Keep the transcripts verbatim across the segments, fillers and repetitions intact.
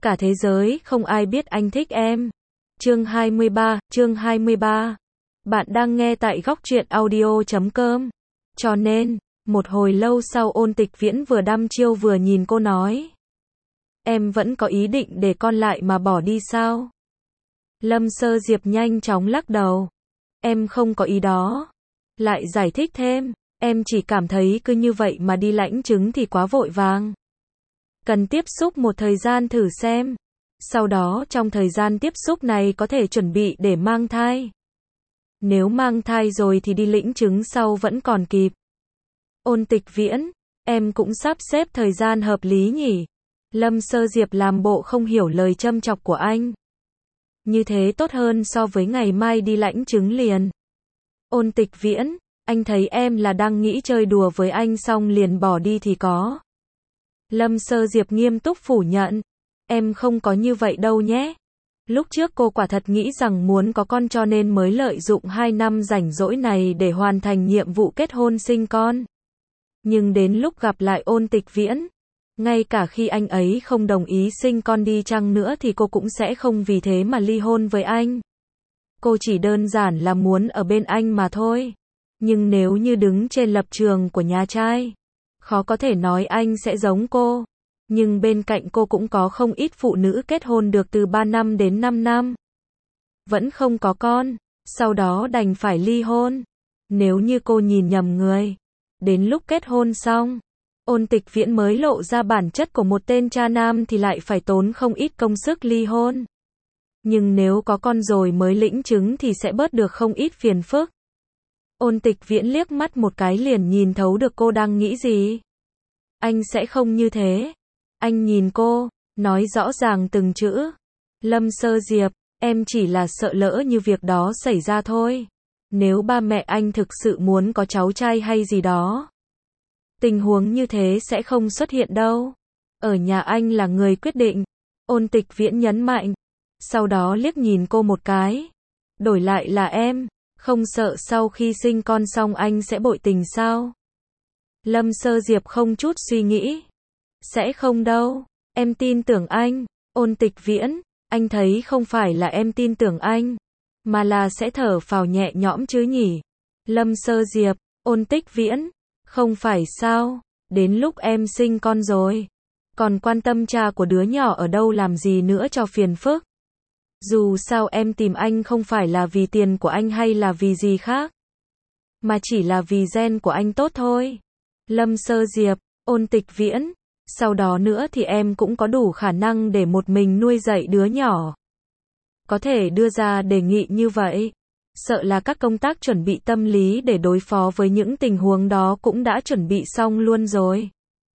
Cả thế giới không ai biết anh thích em. Chương hai mươi ba, chương hai mươi ba. Bạn đang nghe tại góc truyện audio chấm com. Cho nên, một hồi lâu sau Ôn Tịch Viễn vừa đăm chiêu vừa nhìn cô nói. Em vẫn có ý định để con lại mà bỏ đi sao? Lâm Sơ Diệp nhanh chóng lắc đầu. Em không có ý đó. Lại giải thích thêm, em chỉ cảm thấy cứ như vậy mà đi lãnh chứng thì quá vội vàng. Cần tiếp xúc một thời gian thử xem. Sau đó trong thời gian tiếp xúc này có thể chuẩn bị để mang thai. Nếu mang thai rồi thì đi lĩnh chứng sau vẫn còn kịp. Ôn Tịch Viễn, em cũng sắp xếp thời gian hợp lý nhỉ? Lâm Sơ Diệp làm bộ không hiểu lời châm chọc của anh. Như thế tốt hơn so với ngày mai đi lãnh chứng liền. Ôn Tịch Viễn, anh thấy em là đang nghĩ chơi đùa với anh xong liền bỏ đi thì có. Lâm Sơ Diệp nghiêm túc phủ nhận. Em không có như vậy đâu nhé. Lúc trước cô quả thật nghĩ rằng muốn có con cho nên mới lợi dụng hai năm rảnh rỗi này để hoàn thành nhiệm vụ kết hôn sinh con. Nhưng đến lúc gặp lại Ôn Tịch Viễn, ngay cả khi anh ấy không đồng ý sinh con đi chăng nữa thì cô cũng sẽ không vì thế mà ly hôn với anh. Cô chỉ đơn giản là muốn ở bên anh mà thôi. Nhưng nếu như đứng trên lập trường của nhà trai, khó có thể nói anh sẽ giống cô. Nhưng bên cạnh cô cũng có không ít phụ nữ kết hôn được từ ba năm đến năm năm. Vẫn không có con, sau đó đành phải ly hôn. Nếu như cô nhìn nhầm người. Đến lúc kết hôn xong, Ôn Tịch Viễn mới lộ ra bản chất của một tên cha nam thì lại phải tốn không ít công sức ly hôn. Nhưng nếu có con rồi mới lĩnh chứng thì sẽ bớt được không ít phiền phức. Ôn Tịch Viễn liếc mắt một cái liền nhìn thấu được cô đang nghĩ gì. Anh sẽ không như thế. Anh nhìn cô, nói rõ ràng từng chữ. Lâm Sơ Diệp, em chỉ là sợ lỡ như việc đó xảy ra thôi. Nếu ba mẹ anh thực sự muốn có cháu trai hay gì đó, tình huống như thế sẽ không xuất hiện đâu. Ở nhà anh là người quyết định. Ôn Tịch Viễn nhấn mạnh. Sau đó liếc nhìn cô một cái. Đổi lại là em, không sợ sau khi sinh con xong anh sẽ bội tình sao? Lâm Sơ Diệp không chút suy nghĩ. Sẽ không đâu, em tin tưởng anh. Ôn Tịch Viễn, anh thấy không phải là em tin tưởng anh, mà là sẽ thở phào nhẹ nhõm chứ nhỉ? Lâm Sơ Diệp, Ôn Tịch Viễn, không phải sao, đến lúc em sinh con rồi, còn quan tâm cha của đứa nhỏ ở đâu làm gì nữa cho phiền phức. Dù sao em tìm anh không phải là vì tiền của anh hay là vì gì khác, mà chỉ là vì gen của anh tốt thôi. Lâm Sơ Diệp, Ôn Tịch Viễn, sau đó nữa thì em cũng có đủ khả năng để một mình nuôi dạy đứa nhỏ. Có thể đưa ra đề nghị như vậy, sợ là các công tác chuẩn bị tâm lý để đối phó với những tình huống đó cũng đã chuẩn bị xong luôn rồi.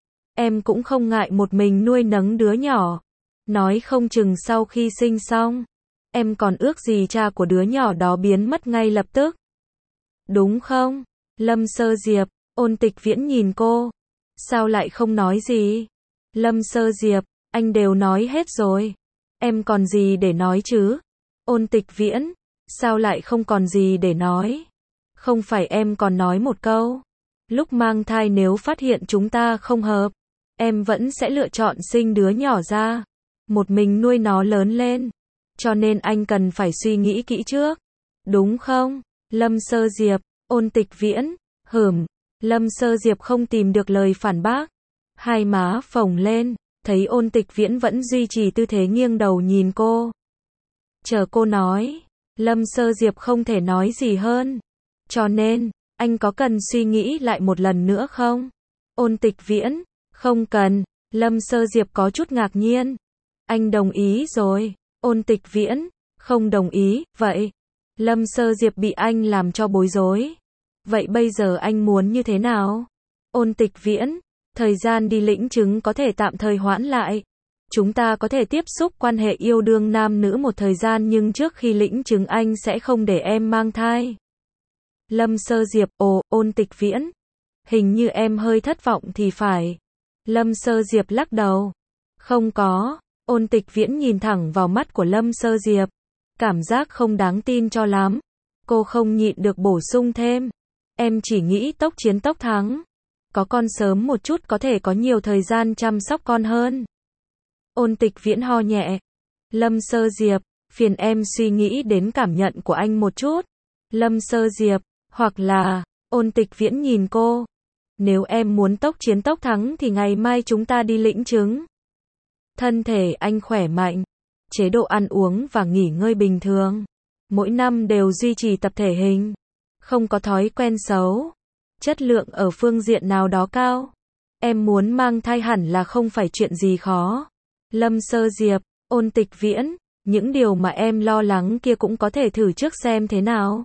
Em cũng không ngại một mình nuôi nấng đứa nhỏ. Nói không chừng sau khi sinh xong, em còn ước gì cha của đứa nhỏ đó biến mất ngay lập tức. Đúng không? Lâm Sơ Diệp, Ôn Tịch Viễn nhìn cô. Sao lại không nói gì? Lâm Sơ Diệp, anh đều nói hết rồi. Em còn gì để nói chứ? Ôn Tịch Viễn, sao lại không còn gì để nói? Không phải em còn nói một câu. Lúc mang thai nếu phát hiện chúng ta không hợp, em vẫn sẽ lựa chọn sinh đứa nhỏ ra. Một mình nuôi nó lớn lên. Cho nên anh cần phải suy nghĩ kỹ trước. Đúng không? Lâm Sơ Diệp, Ôn Tịch Viễn, hửm. Lâm Sơ Diệp không tìm được lời phản bác. Hai má phồng lên, thấy Ôn Tịch Viễn vẫn duy trì tư thế nghiêng đầu nhìn cô. Chờ cô nói, Lâm Sơ Diệp không thể nói gì hơn. Cho nên, anh có cần suy nghĩ lại một lần nữa không? Ôn Tịch Viễn, không cần. Lâm Sơ Diệp có chút ngạc nhiên. Anh đồng ý rồi. Ôn Tịch Viễn, không đồng ý, vậy. Lâm Sơ Diệp bị anh làm cho bối rối. Vậy bây giờ anh muốn như thế nào? Ôn Tịch Viễn, thời gian đi lĩnh chứng có thể tạm thời hoãn lại. Chúng ta có thể tiếp xúc quan hệ yêu đương nam nữ một thời gian nhưng trước khi lĩnh chứng anh sẽ không để em mang thai. Lâm Sơ Diệp, ồ, Ôn Tịch Viễn. Hình như em hơi thất vọng thì phải. Lâm Sơ Diệp lắc đầu. Không có. Ôn Tịch Viễn nhìn thẳng vào mắt của Lâm Sơ Diệp. Cảm giác không đáng tin cho lắm. Cô không nhịn được bổ sung thêm. Em chỉ nghĩ tốc chiến tốc thắng. Có con sớm một chút có thể có nhiều thời gian chăm sóc con hơn. Ôn Tịch Viễn ho nhẹ. Lâm Sơ Diệp, phiền em suy nghĩ đến cảm nhận của anh một chút. Lâm Sơ Diệp, hoặc là, Ôn Tịch Viễn nhìn cô. Nếu em muốn tốc chiến tốc thắng thì ngày mai chúng ta đi lĩnh chứng. Thân thể anh khỏe mạnh, chế độ ăn uống và nghỉ ngơi bình thường. Mỗi năm đều duy trì tập thể hình, không có thói quen xấu. Chất lượng ở phương diện nào đó cao. Em muốn mang thai hẳn là không phải chuyện gì khó. Lâm Sơ Diệp, Ôn Tịch Viễn, những điều mà em lo lắng kia cũng có thể thử trước xem thế nào.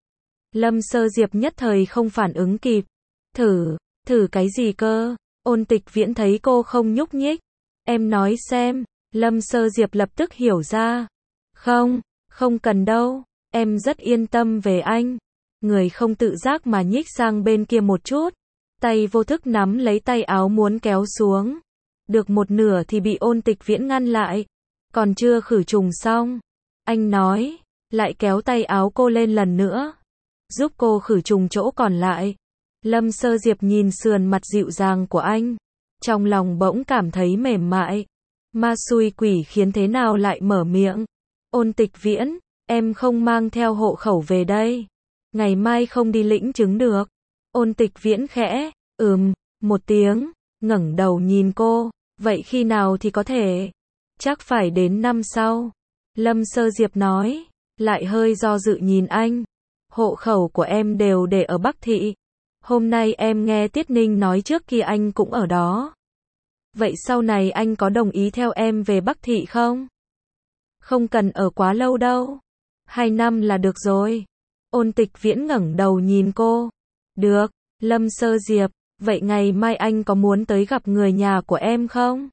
Lâm Sơ Diệp nhất thời không phản ứng kịp. Thử, thử cái gì cơ? Ôn Tịch Viễn thấy cô không nhúc nhích. Em nói xem. Lâm Sơ Diệp lập tức hiểu ra. Không, không cần đâu. Em rất yên tâm về anh. Người không tự giác mà nhích sang bên kia một chút. Tay vô thức nắm lấy tay áo muốn kéo xuống. Được một nửa thì bị Ôn Tịch Viễn ngăn lại. Còn chưa khử trùng xong. Anh nói, lại kéo tay áo cô lên lần nữa. Giúp cô khử trùng chỗ còn lại. Lâm Sơ Diệp nhìn sườn mặt dịu dàng của anh. Trong lòng bỗng cảm thấy mềm mại. Ma xui quỷ khiến thế nào lại mở miệng. Ôn Tịch Viễn, em không mang theo hộ khẩu về đây. Ngày mai không đi lĩnh chứng được. Ôn Tịch Viễn khẽ, ừm, một tiếng, ngẩng đầu nhìn cô. Vậy khi nào thì có thể? Chắc phải đến năm sau. Lâm Sơ Diệp nói, lại hơi do dự nhìn anh. Hộ khẩu của em đều để ở Bắc Thị. Hôm nay em nghe Tiết Ninh nói trước kia anh cũng ở đó. Vậy sau này anh có đồng ý theo em về Bắc Thị không? Không cần ở quá lâu đâu. Hai năm là được rồi. Ôn Tịch Viễn ngẩng đầu nhìn cô. Được, Lâm Sơ Diệp, vậy ngày mai anh có muốn tới gặp người nhà của em không?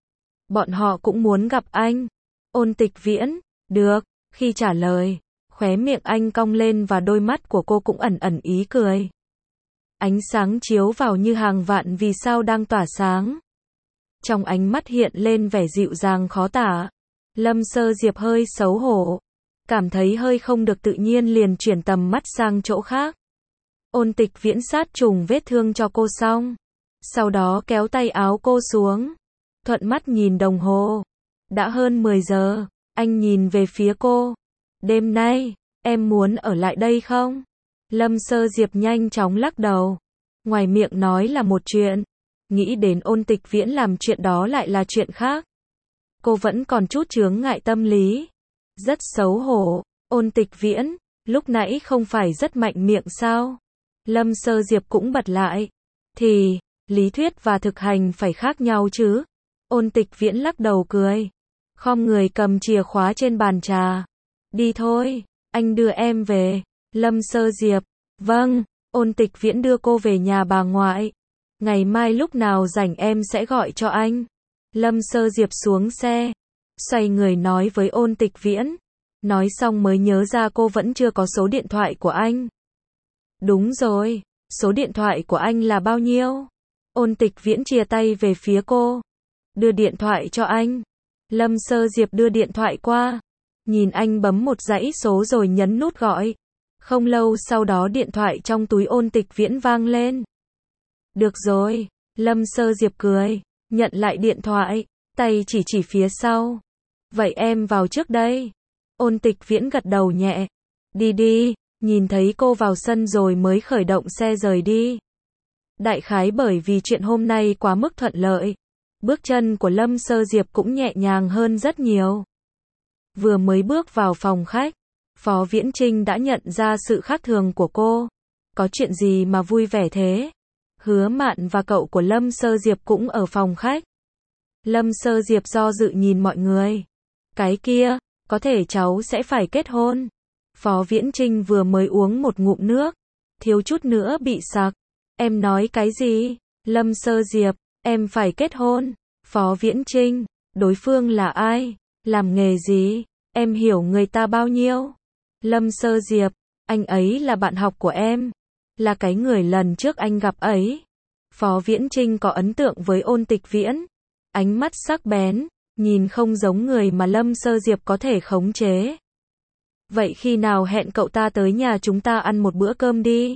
Bọn họ cũng muốn gặp anh. Ôn Tịch Viễn, được, khi trả lời, khóe miệng anh cong lên và đôi mắt của cô cũng ẩn ẩn ý cười. Ánh sáng chiếu vào như hàng vạn vì sao đang tỏa sáng. Trong ánh mắt hiện lên vẻ dịu dàng khó tả. Lâm Sơ Diệp hơi xấu hổ. Cảm thấy hơi không được tự nhiên liền chuyển tầm mắt sang chỗ khác. Ôn Tịch Viễn sát trùng vết thương cho cô xong. Sau đó kéo tay áo cô xuống. Thuận mắt nhìn đồng hồ. Đã hơn mười giờ. Anh nhìn về phía cô. Đêm nay, em muốn ở lại đây không? Lâm Sơ Diệp nhanh chóng lắc đầu. Ngoài miệng nói là một chuyện. Nghĩ đến Ôn Tịch Viễn làm chuyện đó lại là chuyện khác. Cô vẫn còn chút chướng ngại tâm lý. Rất xấu hổ. Ôn Tịch Viễn, lúc nãy không phải rất mạnh miệng sao? Lâm Sơ Diệp cũng bật lại. Thì, lý thuyết và thực hành phải khác nhau chứ. Ôn Tịch Viễn lắc đầu cười. Khom người cầm chìa khóa trên bàn trà. Đi thôi, anh đưa em về. Lâm Sơ Diệp, vâng. Ôn Tịch Viễn đưa cô về nhà bà ngoại. Ngày mai lúc nào rảnh em sẽ gọi cho anh. Lâm Sơ Diệp xuống xe. Xoay người nói với Ôn Tịch Viễn. Nói xong mới nhớ ra cô vẫn chưa có số điện thoại của anh. Đúng rồi, số điện thoại của anh là bao nhiêu? Ôn Tịch Viễn chia tay về phía cô. Đưa điện thoại cho anh. Lâm Sơ Diệp đưa điện thoại qua. Nhìn anh bấm một dãy số rồi nhấn nút gọi. Không lâu sau đó điện thoại trong túi Ôn Tịch Viễn vang lên. Được rồi, Lâm Sơ Diệp cười, nhận lại điện thoại, tay chỉ chỉ phía sau. Vậy em vào trước đây. Ôn Tịch Viễn gật đầu nhẹ. Đi đi, nhìn thấy cô vào sân rồi mới khởi động xe rời đi. Đại khái bởi vì chuyện hôm nay quá mức thuận lợi. Bước chân của Lâm Sơ Diệp cũng nhẹ nhàng hơn rất nhiều. Vừa mới bước vào phòng khách, Phó Viễn Trinh đã nhận ra sự khác thường của cô. Có chuyện gì mà vui vẻ thế? Hứa Mạn và cậu của Lâm Sơ Diệp cũng ở phòng khách. Lâm Sơ Diệp do dự nhìn mọi người. Cái kia, có thể cháu sẽ phải kết hôn. Phó Viễn Trinh vừa mới uống một ngụm nước, thiếu chút nữa bị sặc. Em nói cái gì? Lâm Sơ Diệp, em phải kết hôn. Phó Viễn Trinh, đối phương là ai? Làm nghề gì? Em hiểu người ta bao nhiêu? Lâm Sơ Diệp, anh ấy là bạn học của em. Là cái người lần trước anh gặp ấy. Phó Viễn Trinh có ấn tượng với Ôn Tịch Viễn. Ánh mắt sắc bén, nhìn không giống người mà Lâm Sơ Diệp có thể khống chế. Vậy khi nào hẹn cậu ta tới nhà chúng ta ăn một bữa cơm đi?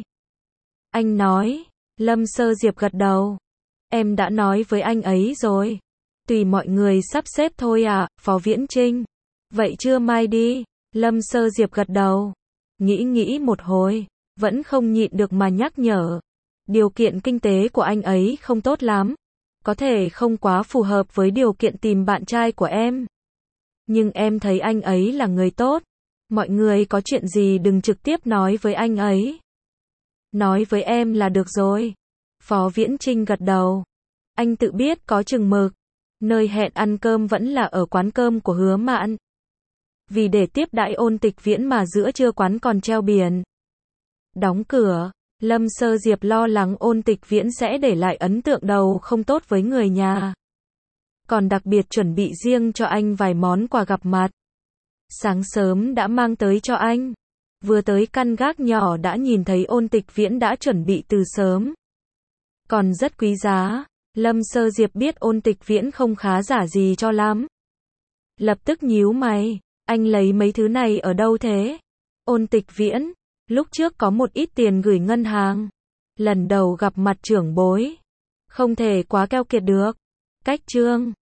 Anh nói. Lâm Sơ Diệp gật đầu. Em đã nói với anh ấy rồi. Tùy mọi người sắp xếp thôi ạ, Phó Viễn Trinh. Vậy trưa mai đi. Lâm Sơ Diệp gật đầu. Nghĩ nghĩ một hồi, vẫn không nhịn được mà nhắc nhở. Điều kiện kinh tế của anh ấy không tốt lắm. Có thể không quá phù hợp với điều kiện tìm bạn trai của em. Nhưng em thấy anh ấy là người tốt. Mọi người có chuyện gì đừng trực tiếp nói với anh ấy. Nói với em là được rồi. Phó Viễn Trinh gật đầu. Anh tự biết có chừng mực. Nơi hẹn ăn cơm vẫn là ở quán cơm của Hứa Mạn. Vì để tiếp đãi Ôn Tịch Viễn mà giữa trưa quán còn treo biển đóng cửa. Lâm Sơ Diệp lo lắng Ôn Tịch Viễn sẽ để lại ấn tượng đầu không tốt với người nhà. Còn đặc biệt chuẩn bị riêng cho anh vài món quà gặp mặt. Sáng sớm đã mang tới cho anh. Vừa tới căn gác nhỏ đã nhìn thấy Ôn Tịch Viễn đã chuẩn bị từ sớm. Còn rất quý giá. Lâm Sơ Diệp biết Ôn Tịch Viễn không khá giả gì cho lắm. Lập tức nhíu mày. Anh lấy mấy thứ này ở đâu thế? Ôn Tịch Viễn. Lúc trước có một ít tiền gửi ngân hàng. Lần đầu gặp mặt trưởng bối. Không thể quá keo kiệt được. Cách trương.